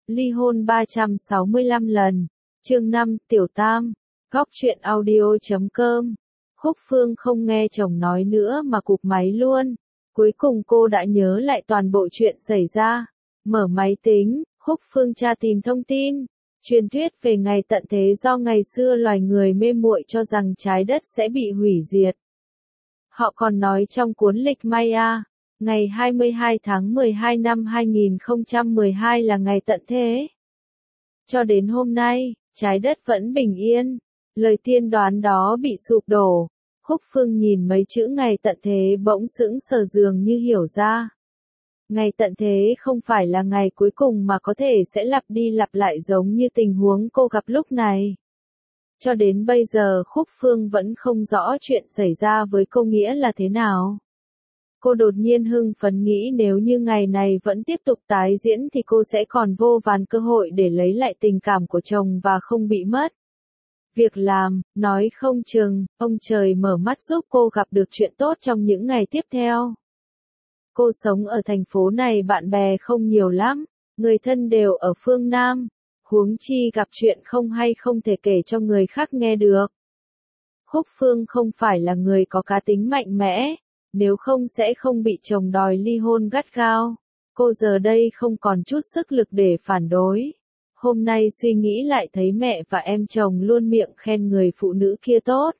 Ly hôn 365 lần. Chương 5, Tiểu Tam. Góc truyện audio.com. Khúc Phương không nghe chồng nói nữa mà cụp máy luôn. Cuối cùng cô đã nhớ lại toàn bộ chuyện xảy ra. Mở máy tính, Khúc Phương tra tìm thông tin. Truyền thuyết về ngày tận thế do ngày xưa loài người mê muội cho rằng trái đất sẽ bị hủy diệt. Họ còn nói trong cuốn lịch Maya, ngày 22 tháng 12 năm 2012 là ngày tận thế. Cho đến hôm nay, trái đất vẫn bình yên. Lời tiên đoán đó bị sụp đổ. Khúc Phương nhìn mấy chữ ngày tận thế bỗng sững sờ dường như hiểu ra. Ngày tận thế không phải là ngày cuối cùng mà có thể sẽ lặp đi lặp lại giống như tình huống cô gặp lúc này. Cho đến bây giờ Khúc Phương vẫn không rõ chuyện xảy ra với cô nghĩa là thế nào. Cô đột nhiên hưng phấn nghĩ nếu như ngày này vẫn tiếp tục tái diễn thì cô sẽ còn vô vàn cơ hội để lấy lại tình cảm của chồng và không bị mất. Việc làm, nói không chừng, ông trời mở mắt giúp cô gặp được chuyện tốt trong những ngày tiếp theo. Cô sống ở thành phố này bạn bè không nhiều lắm, người thân đều ở phương Nam, huống chi gặp chuyện không hay không thể kể cho người khác nghe được. Khúc Phương không phải là người có cá tính mạnh mẽ, nếu không sẽ không bị chồng đòi ly hôn gắt gao. Cô giờ đây không còn chút sức lực để phản đối. Hôm nay suy nghĩ lại thấy mẹ và em chồng luôn miệng khen người phụ nữ kia tốt.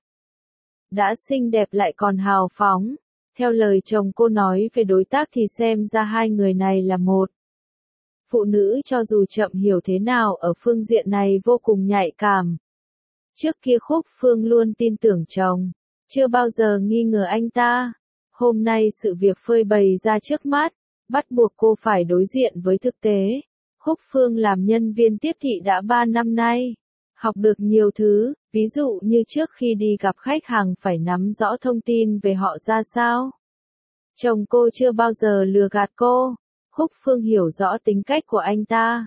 Đã xinh đẹp lại còn hào phóng. Theo lời chồng cô nói về đối tác thì xem ra hai người này là một. Phụ nữ cho dù chậm hiểu thế nào ở phương diện này vô cùng nhạy cảm. Trước kia Khúc Phương luôn tin tưởng chồng, chưa bao giờ nghi ngờ anh ta. Hôm nay sự việc phơi bày ra trước mắt, bắt buộc cô phải đối diện với thực tế. Khúc Phương làm nhân viên tiếp thị đã 3 năm nay, học được nhiều thứ, ví dụ như trước khi đi gặp khách hàng phải nắm rõ thông tin về họ ra sao. Chồng cô chưa bao giờ lừa gạt cô. Khúc Phương hiểu rõ tính cách của anh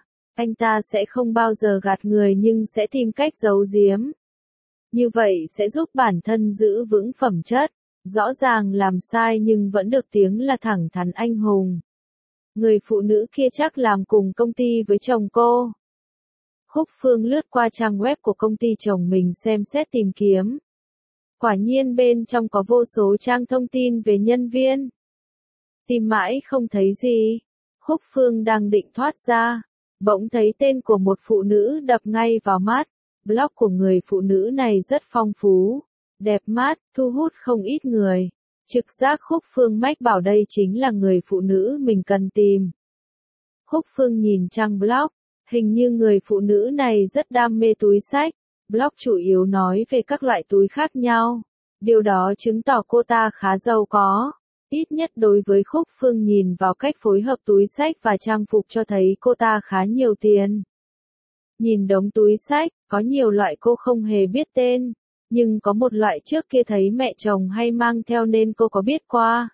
ta sẽ không bao giờ gạt người nhưng sẽ tìm cách giấu giếm. Như vậy sẽ giúp bản thân giữ vững phẩm chất, rõ ràng làm sai nhưng vẫn được tiếng là thẳng thắn anh hùng. Người phụ nữ kia chắc làm cùng công ty với chồng cô. Khúc Phương lướt qua trang web của công ty chồng mình xem xét tìm kiếm. Quả nhiên bên trong có vô số trang thông tin về nhân viên. Tìm mãi không thấy gì. Khúc Phương đang định thoát ra, bỗng thấy tên của một phụ nữ đập ngay vào mắt. Blog của người phụ nữ này rất phong phú, đẹp mắt, thu hút không ít người. Trực giác Khúc Phương mách bảo đây chính là người phụ nữ mình cần tìm. Khúc Phương nhìn trang blog, hình như người phụ nữ này rất đam mê túi xách. Blog chủ yếu nói về các loại túi khác nhau. Điều đó chứng tỏ cô ta khá giàu có. Ít nhất đối với Khúc Phương nhìn vào cách phối hợp túi xách và trang phục cho thấy cô ta khá nhiều tiền. Nhìn đống túi xách, có nhiều loại cô không hề biết tên. Nhưng có một loại trước kia thấy mẹ chồng hay mang theo nên cô có biết qua.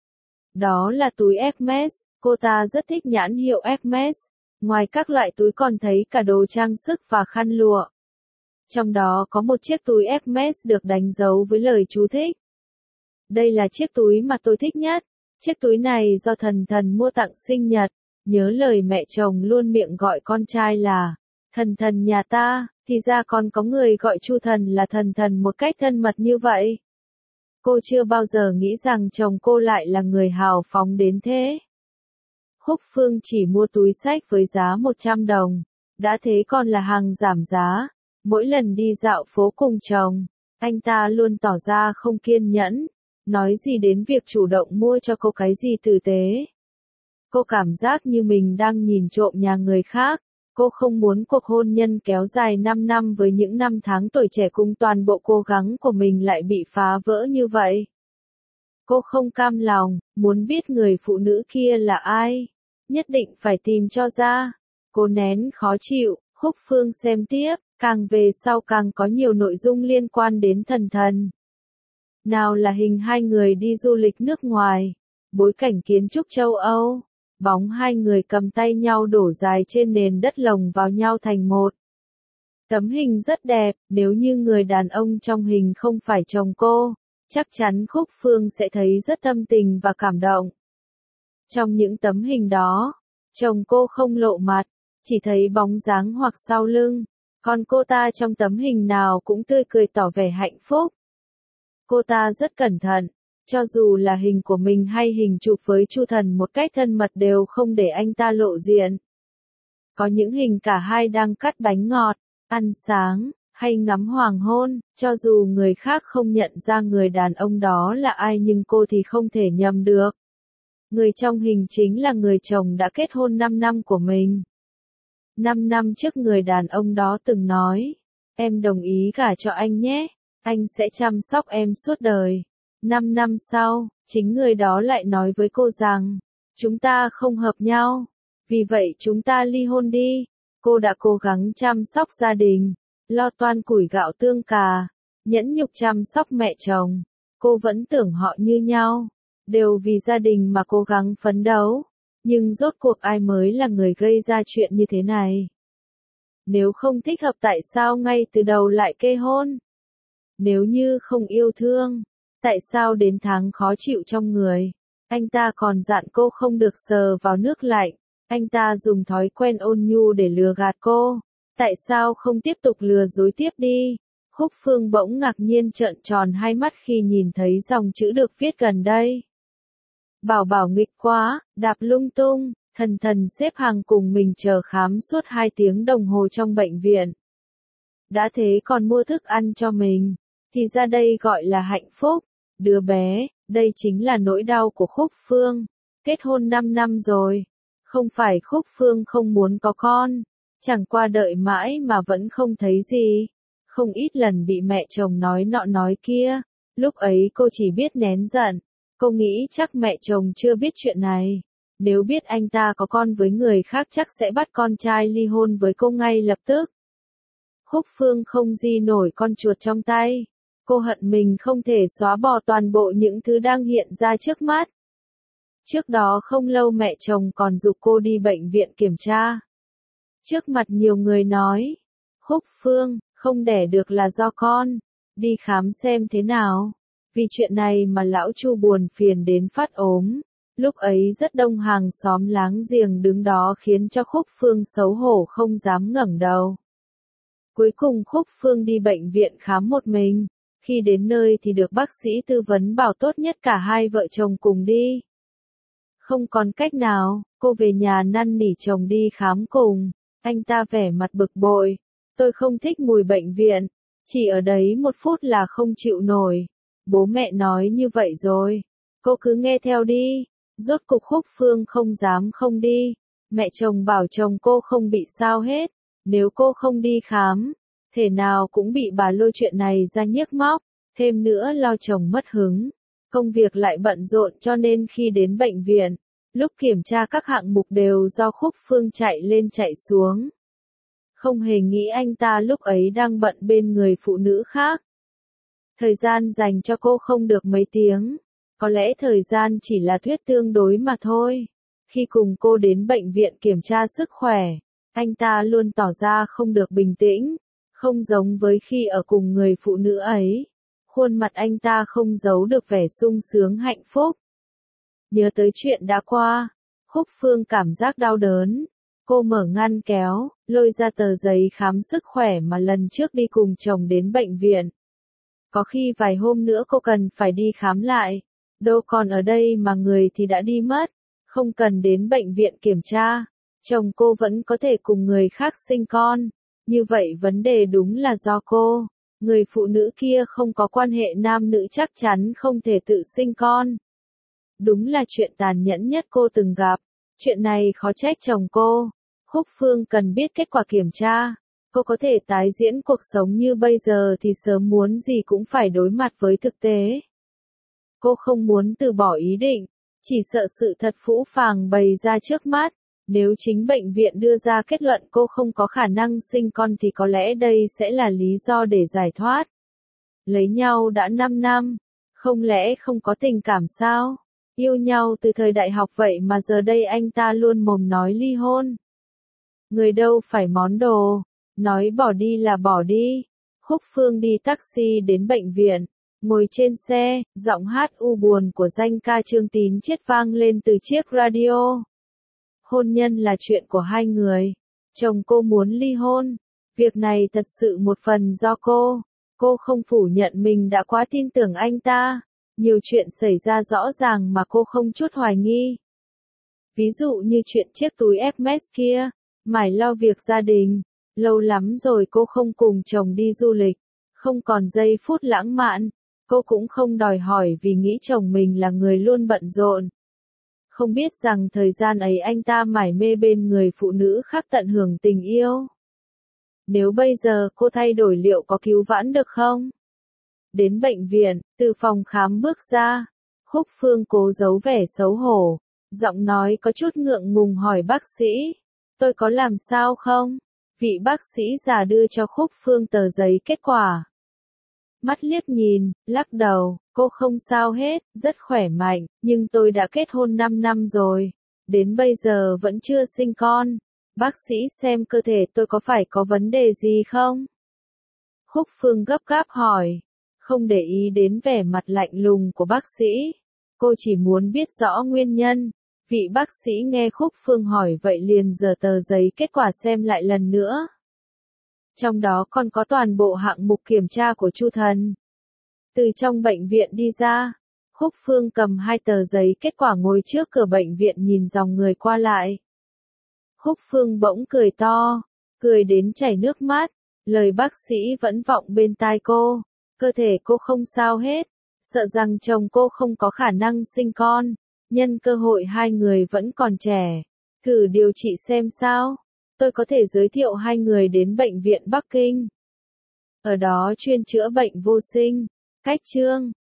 Đó là túi Hermes, cô ta rất thích nhãn hiệu Hermes. Ngoài các loại túi còn thấy cả đồ trang sức và khăn lụa. Trong đó có một chiếc túi Hermes được đánh dấu với lời chú thích. Đây là chiếc túi mà tôi thích nhất. Chiếc túi này do thần thần mua tặng sinh nhật. Nhớ lời mẹ chồng luôn miệng gọi con trai là thần thần nhà ta, thì ra còn có người gọi Chu thần là thần thần một cách thân mật như vậy. Cô chưa bao giờ nghĩ rằng chồng cô lại là người hào phóng đến thế. Khúc Phương chỉ mua túi xách với giá 100 đồng. Đã thế còn là hàng giảm giá. Mỗi lần đi dạo phố cùng chồng, anh ta luôn tỏ ra không kiên nhẫn. Nói gì đến việc chủ động mua cho cô cái gì tử tế. Cô cảm giác như mình đang nhìn trộm nhà người khác. Cô không muốn cuộc hôn nhân kéo dài 5 năm với những năm tháng tuổi trẻ cùng toàn bộ cố gắng của mình lại bị phá vỡ như vậy. Cô không cam lòng, muốn biết người phụ nữ kia là ai. Nhất định phải tìm cho ra. Cô nén khó chịu, Khúc Phương xem tiếp, càng về sau càng có nhiều nội dung liên quan đến thần thần. Nào là hình hai người đi du lịch nước ngoài, bối cảnh kiến trúc châu Âu, bóng hai người cầm tay nhau đổ dài trên nền đất lồng vào nhau thành một. Tấm hình rất đẹp, nếu như người đàn ông trong hình không phải chồng cô, chắc chắn Khúc Phương sẽ thấy rất thâm tình và cảm động. Trong những tấm hình đó, chồng cô không lộ mặt, chỉ thấy bóng dáng hoặc sau lưng, còn cô ta trong tấm hình nào cũng tươi cười tỏ vẻ hạnh phúc. Cô ta rất cẩn thận, cho dù là hình của mình hay hình chụp với Chu Thần một cách thân mật đều không để anh ta lộ diện. Có những hình cả hai đang cắt bánh ngọt, ăn sáng, hay ngắm hoàng hôn, cho dù người khác không nhận ra người đàn ông đó là ai nhưng cô thì không thể nhầm được. Người trong hình chính là người chồng đã kết hôn 5 năm của mình. 5 năm trước người đàn ông đó từng nói, em đồng ý gả cho anh nhé, anh sẽ chăm sóc em suốt đời. 5 năm sau, chính người đó lại nói với cô rằng, chúng ta không hợp nhau, vì vậy chúng ta ly hôn đi. Cô đã cố gắng chăm sóc gia đình, lo toan củi gạo tương cà, nhẫn nhục chăm sóc mẹ chồng. Cô vẫn tưởng họ như nhau, đều vì gia đình mà cố gắng phấn đấu. Nhưng rốt cuộc ai mới là người gây ra chuyện như thế này? Nếu không thích hợp tại sao ngay từ đầu lại kê hôn? Nếu như không yêu thương, tại sao đến tháng khó chịu trong người? Anh ta còn dặn cô không được sờ vào nước lạnh. Anh ta dùng thói quen ôn nhu để lừa gạt cô. Tại sao không tiếp tục lừa dối tiếp đi? Khúc Phương bỗng ngạc nhiên trợn tròn hai mắt khi nhìn thấy dòng chữ được viết gần đây. Bảo Bảo nghịch quá, đạp lung tung, thần thần xếp hàng cùng mình chờ khám suốt 2 tiếng đồng hồ trong bệnh viện. Đã thế còn mua thức ăn cho mình, thì ra đây gọi là hạnh phúc. Đứa bé, đây chính là nỗi đau của Khúc Phương. Kết hôn 5 năm rồi. Không phải Khúc Phương không muốn có con, chẳng qua đợi mãi mà vẫn không thấy gì. Không ít lần bị mẹ chồng nói nọ nói kia, lúc ấy cô chỉ biết nén giận. Cô nghĩ chắc mẹ chồng chưa biết chuyện này. Nếu biết anh ta có con với người khác chắc sẽ bắt con trai ly hôn với cô ngay lập tức. Khúc Phương không di nổi con chuột trong tay. Cô hận mình không thể xóa bỏ toàn bộ những thứ đang hiện ra trước mắt. Trước đó không lâu mẹ chồng còn giục cô đi bệnh viện kiểm tra. Trước mặt nhiều người nói, Khúc Phương, không đẻ được là do con, đi khám xem thế nào. Vì chuyện này mà lão Chu buồn phiền đến phát ốm. Lúc ấy rất đông hàng xóm láng giềng đứng đó khiến cho Khúc Phương xấu hổ không dám ngẩng đầu. Cuối cùng Khúc Phương đi bệnh viện khám một mình. Khi đến nơi thì được bác sĩ tư vấn bảo tốt nhất cả hai vợ chồng cùng đi. Không còn cách nào, cô về nhà năn nỉ chồng đi khám cùng. Anh ta vẻ mặt bực bội. Tôi không thích mùi bệnh viện. Chỉ ở đấy 1 phút là không chịu nổi. Bố mẹ nói như vậy rồi. Cô cứ nghe theo đi. Rốt cục Khúc Phương không dám không đi. Mẹ chồng bảo chồng cô không bị sao hết. Nếu cô không đi khám, thể nào cũng bị bà lôi chuyện này ra nhiếc móc. Thêm nữa lo chồng mất hứng. Công việc lại bận rộn cho nên khi đến bệnh viện, lúc kiểm tra các hạng mục đều do Khúc Phương chạy lên chạy xuống. Không hề nghĩ anh ta lúc ấy đang bận bên người phụ nữ khác. Thời gian dành cho cô không được mấy tiếng. Có lẽ thời gian chỉ là thuyết tương đối mà thôi. Khi cùng cô đến bệnh viện kiểm tra sức khỏe, anh ta luôn tỏ ra không được bình tĩnh, không giống với khi ở cùng người phụ nữ ấy. Khuôn mặt anh ta không giấu được vẻ sung sướng hạnh phúc. Nhớ tới chuyện đã qua, Khúc Phương cảm giác đau đớn. Cô mở ngăn kéo, lôi ra tờ giấy khám sức khỏe mà lần trước đi cùng chồng đến bệnh viện. Có khi vài hôm nữa cô cần phải đi khám lại. Đâu còn ở đây mà người thì đã đi mất. Không cần đến bệnh viện kiểm tra. Chồng cô vẫn có thể cùng người khác sinh con. Như vậy vấn đề đúng là do cô. Người phụ nữ kia không có quan hệ nam nữ chắc chắn không thể tự sinh con. Đúng là chuyện tàn nhẫn nhất cô từng gặp. Chuyện này khó trách chồng cô. Khúc Phương cần biết kết quả kiểm tra. Cô có thể tái diễn cuộc sống như bây giờ thì sớm muốn gì cũng phải đối mặt với thực tế. Cô không muốn từ bỏ ý định, chỉ sợ sự thật phũ phàng bày ra trước mắt. Nếu chính bệnh viện đưa ra kết luận cô không có khả năng sinh con thì có lẽ đây sẽ là lý do để giải thoát. Lấy nhau đã 5 năm, không lẽ không có tình cảm sao? Yêu nhau từ thời đại học vậy mà giờ đây anh ta luôn mồm nói ly hôn. Người đâu phải món đồ, nói bỏ đi là bỏ đi. Khúc Phương đi taxi đến bệnh viện, ngồi trên xe, giọng hát u buồn của danh ca Trương Tín Chiết vang lên từ chiếc radio. Hôn nhân là chuyện của hai người, Chồng cô muốn ly hôn. Việc này thật sự một phần do cô. Cô không phủ nhận mình đã quá tin tưởng anh ta. Nhiều chuyện xảy ra rõ ràng mà cô không chút hoài nghi. Ví dụ như chuyện chiếc túi Hermes kia, mải lo việc gia đình. Lâu lắm rồi cô không cùng chồng đi du lịch, không còn giây phút lãng mạn. Cô cũng không đòi hỏi vì nghĩ chồng mình là người luôn bận rộn. Không biết rằng thời gian ấy anh ta mải mê bên người phụ nữ khác tận hưởng tình yêu. Nếu bây giờ cô thay đổi liệu có cứu vãn được không? Đến bệnh viện, từ phòng khám bước ra, Khúc Phương cố giấu vẻ xấu hổ, giọng nói có chút ngượng ngùng hỏi bác sĩ, tôi có làm sao không? Vị bác sĩ già đưa cho Khúc Phương tờ giấy kết quả. Mắt liếc nhìn, lắc đầu, cô không sao hết, rất khỏe mạnh, nhưng tôi đã kết hôn 5 năm rồi, đến bây giờ vẫn chưa sinh con. Bác sĩ xem cơ thể tôi có phải có vấn đề gì không? Khúc Phương gấp gáp hỏi, không để ý đến vẻ mặt lạnh lùng của bác sĩ. Cô chỉ muốn biết rõ nguyên nhân. Vị bác sĩ nghe Khúc Phương hỏi vậy liền giở tờ giấy kết quả xem lại lần nữa. Trong đó còn có toàn bộ hạng mục kiểm tra của Chu Thần. Từ trong bệnh viện đi ra, Khúc Phương cầm 2 tờ giấy kết quả ngồi trước cửa bệnh viện nhìn dòng người qua lại. Khúc Phương bỗng cười to, cười đến chảy nước mắt, lời bác sĩ vẫn vọng bên tai cô, cơ thể cô không sao hết, sợ rằng chồng cô không có khả năng sinh con, nhân cơ hội hai người vẫn còn trẻ, thử điều trị xem sao, tôi có thể giới thiệu hai người đến bệnh viện Bắc Kinh. Ở đó chuyên chữa bệnh vô sinh, cách chương.